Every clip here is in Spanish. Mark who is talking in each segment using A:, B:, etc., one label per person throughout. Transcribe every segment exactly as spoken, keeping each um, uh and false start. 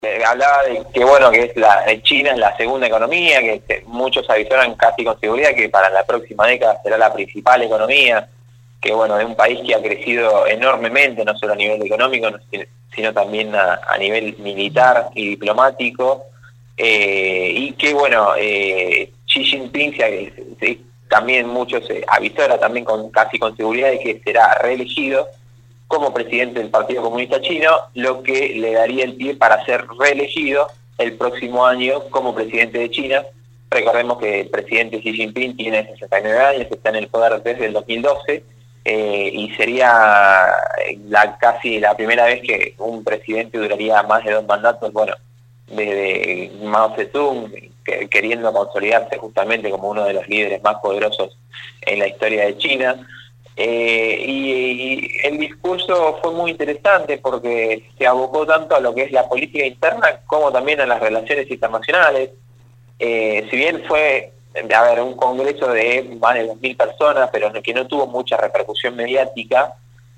A: Eh, hablaba de que bueno que es la China es la segunda economía, que, que muchos avisoran casi con seguridad que para la próxima década será la principal economía, que bueno, de un país que ha crecido enormemente, no solo a nivel económico, sino también a, a nivel militar y diplomático, eh, y que bueno, eh, Xi Jinping se, se, también muchos eh, avisora también con casi con seguridad de que será reelegido como presidente del Partido Comunista Chino, lo que le daría el pie para ser reelegido el próximo año como presidente de China. Recordemos que el presidente Xi Jinping tiene sesenta y nueve años, está en el poder desde el dos mil doce, eh, y sería la, casi la primera vez que un presidente duraría más de dos mandatos, bueno, desde Mao Zedong, que, queriendo consolidarse justamente como uno de los líderes más poderosos en la historia de China. Eh, y, y el discurso fue muy interesante porque se abocó tanto a lo que es la política interna como también a las relaciones internacionales. Eh, si bien fue, a ver, un congreso de más de dos mil personas, pero que no tuvo mucha repercusión mediática,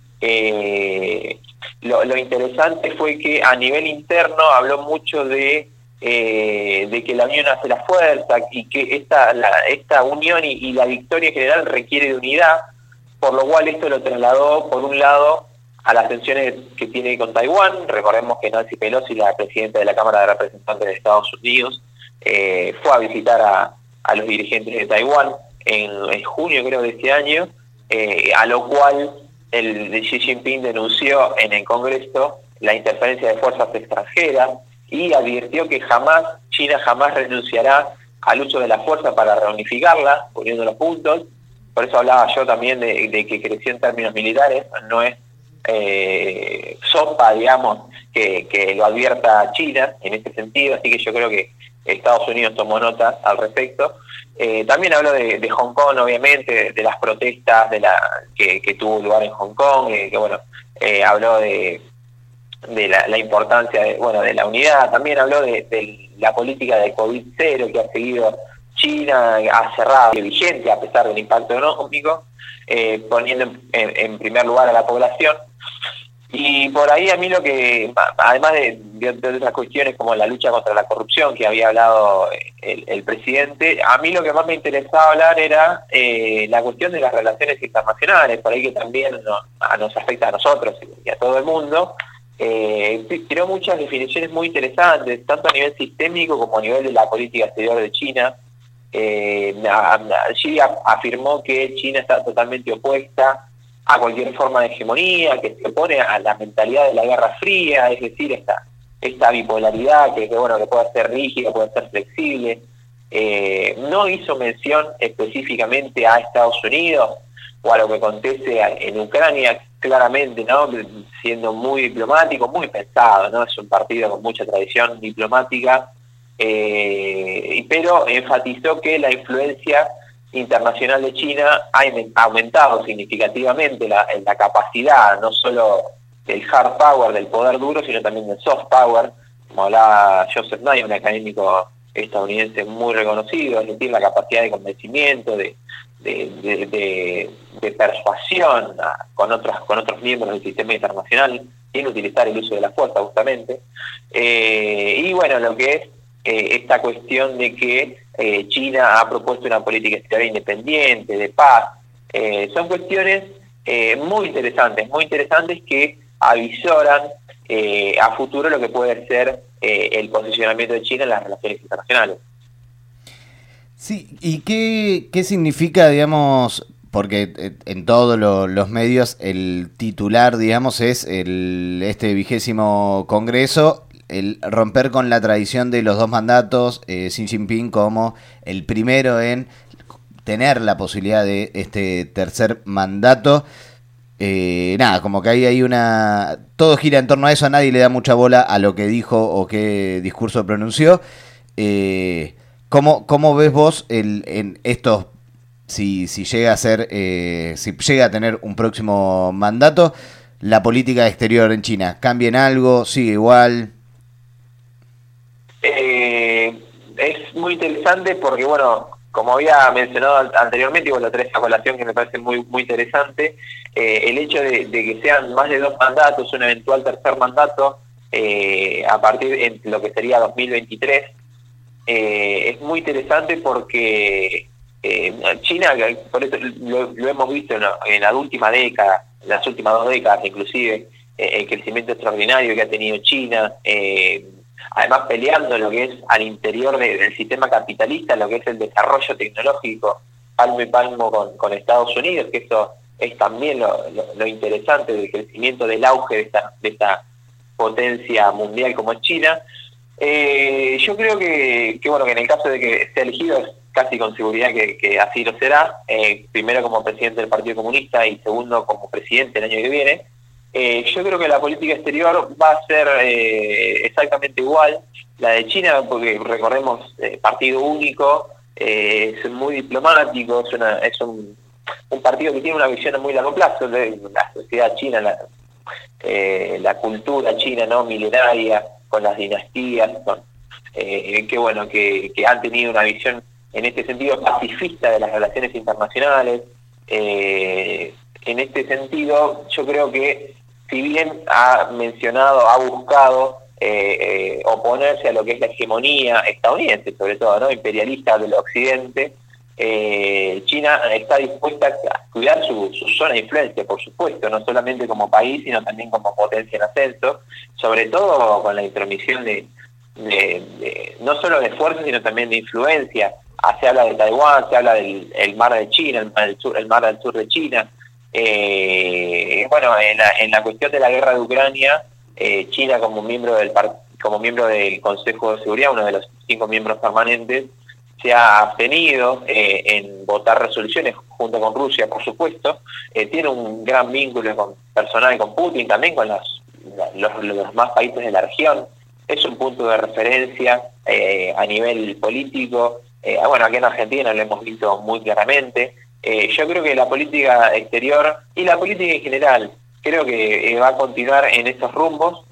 A: eh, lo, lo interesante fue que a nivel interno habló mucho de, eh, de que la unión hace la fuerza y que esta, la, esta unión y, y la victoria general requiere de unidad, por lo cual esto lo trasladó, por un lado, a las tensiones que tiene con Taiwán. Recordemos que Nancy Pelosi, la presidenta de la Cámara de Representantes de Estados Unidos, eh, fue a visitar a, a los dirigentes de Taiwán en, en junio, creo, de este año, eh, a lo cual el de Xi Jinping denunció en el Congreso la interferencia de fuerzas extranjeras y advirtió que jamás, China jamás renunciará al uso de la fuerza para reunificarla, poniendo los puntos. Por eso hablaba yo también de, de que creció en términos militares, no es eh, sopa, digamos, que, que lo advierta China en este sentido, así que yo creo que Estados Unidos tomó nota al respecto. Eh, también habló de, de Hong Kong, obviamente, de, de las protestas de la que, que tuvo lugar en Hong Kong, eh, que bueno, eh, habló de, de la, la importancia de, bueno, de la unidad, también habló de, de la política de COVID cero que ha seguido China, ha cerrado vigente a pesar del impacto económico, eh, poniendo en, en primer lugar a la población. Y por ahí a mí lo que, además de, de, de otras cuestiones como la lucha contra la corrupción que había hablado el, el presidente, a mí lo que más me interesaba hablar era eh, la cuestión de las relaciones internacionales, por ahí que también no, a, nos afecta a nosotros y a todo el mundo. Eh, tiró muchas definiciones muy interesantes, tanto a nivel sistémico como a nivel de la política exterior de China. Eh, Xi afirmó que China está totalmente opuesta a cualquier forma de hegemonía, que se opone a la mentalidad de la Guerra Fría, es decir, esta, esta bipolaridad que, que, bueno, que puede ser rígida, puede ser flexible. Eh, no hizo mención específicamente a Estados Unidos o a lo que acontece en Ucrania, claramente, ¿no? Siendo muy diplomático, muy pensado, ¿no? Es un partido con mucha tradición diplomática, eh, pero enfatizó que la influencia internacional de China ha aumentado significativamente la, la capacidad, no solo del hard power, del poder duro, sino también del soft power, como hablaba Joseph Nye, un académico estadounidense muy reconocido, es decir, la capacidad de convencimiento, de, de, de, de, de persuasión a, con, otros, con otros miembros del sistema internacional, sin utilizar el uso de la fuerza justamente. Eh, y bueno, lo que es eh, esta cuestión de que Eh, China ha propuesto una política exterior independiente, de paz. Eh, son cuestiones eh, muy interesantes, muy interesantes que avisoran eh, a futuro lo que puede ser eh, el posicionamiento de China en las relaciones internacionales.
B: Sí, ¿y qué, qué significa, digamos, porque en todos lo, los medios el titular, digamos, es el este vigésimo congreso, el romper con la tradición de los dos mandatos, eh, Xi Jinping como el primero en tener la posibilidad de este tercer mandato. Eh, nada, como que ahí hay una... Todo gira en torno a eso, a nadie le da mucha bola a lo que dijo o qué discurso pronunció. Eh, ¿cómo, ¿Cómo ves vos el, en estos, si, si llega a ser, eh, si llega a tener un próximo mandato, la política exterior en China? ¿Cambia en algo? ¿Sigue igual?
A: Eh, es muy interesante porque, bueno, como había mencionado anteriormente, y bueno, traes esa colación que me parece muy muy interesante, eh, el hecho de, de que sean más de dos mandatos, un eventual tercer mandato, eh, a partir de lo que sería dos mil veintitrés. Eh, es muy interesante porque eh, China, por eso lo, lo hemos visto en, en la última década, en las últimas dos décadas inclusive, eh, el crecimiento extraordinario que ha tenido China, eh, además peleando lo que es al interior de, del sistema capitalista, lo que es el desarrollo tecnológico, palmo y palmo con, con Estados Unidos, que eso es también lo, lo, lo interesante del crecimiento, del auge de esta, de esta potencia mundial como es China. Eh, yo creo que, que bueno que en el caso de que sea elegido es casi con seguridad que, que así lo será, eh, primero como presidente del Partido Comunista y segundo como presidente el año que viene. Eh, yo creo que la política exterior va a ser eh, exactamente igual la de China, porque recordemos, eh, partido único, eh, es muy diplomático, es, una, es un, un partido que tiene una visión a muy largo plazo de la sociedad china, la, eh, la cultura china, ¿no?, milenaria, con las dinastías, con, eh, que bueno, que, que han tenido una visión en este sentido pacifista de las relaciones internacionales. Eh, en este sentido, yo creo que si bien ha mencionado, ha buscado eh, eh, oponerse a lo que es la hegemonía estadounidense, sobre todo, ¿no?, imperialista del occidente, eh, China está dispuesta a cuidar su, su zona de influencia, por supuesto, no solamente como país, sino también como potencia en ascenso, sobre todo con la intromisión de, de, de no solo de fuerza, sino también de influencia. Ah, se habla de Taiwán, se habla del el mar de China, el mar del sur, el mar del sur de China. Eh, bueno, en la, en la cuestión de la guerra de Ucrania, eh, China como miembro del como miembro del Consejo de Seguridad, uno de los cinco miembros permanentes, se ha abstenido eh, en votar resoluciones junto con Rusia, por supuesto. Eh, tiene un gran vínculo con, personal con Putin, también con las, los, los demás países de la región. Es un punto de referencia eh, a nivel político. Eh, bueno, aquí en Argentina lo hemos visto muy claramente. Eh, yo creo que la política exterior y la política en general, creo que eh, va a continuar en esos rumbos,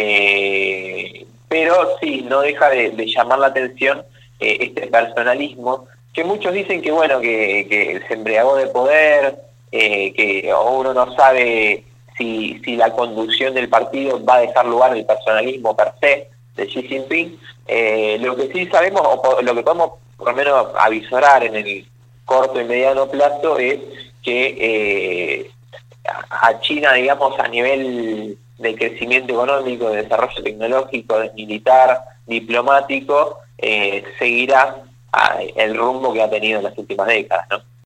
A: eh, pero sí, no deja de, de llamar la atención eh, este personalismo, que muchos dicen que bueno, que, que se embriagó de poder, eh, que uno no sabe si, si la conducción del partido va a dejar lugar al personalismo per se de Xi Jinping. Eh, lo que sí sabemos, o lo que podemos por lo menos avisorar en el corto y mediano plazo, es que eh, a China, digamos, a nivel de crecimiento económico, de desarrollo tecnológico, de militar, diplomático, eh, seguirá a, el rumbo que ha tenido en las últimas décadas, ¿no?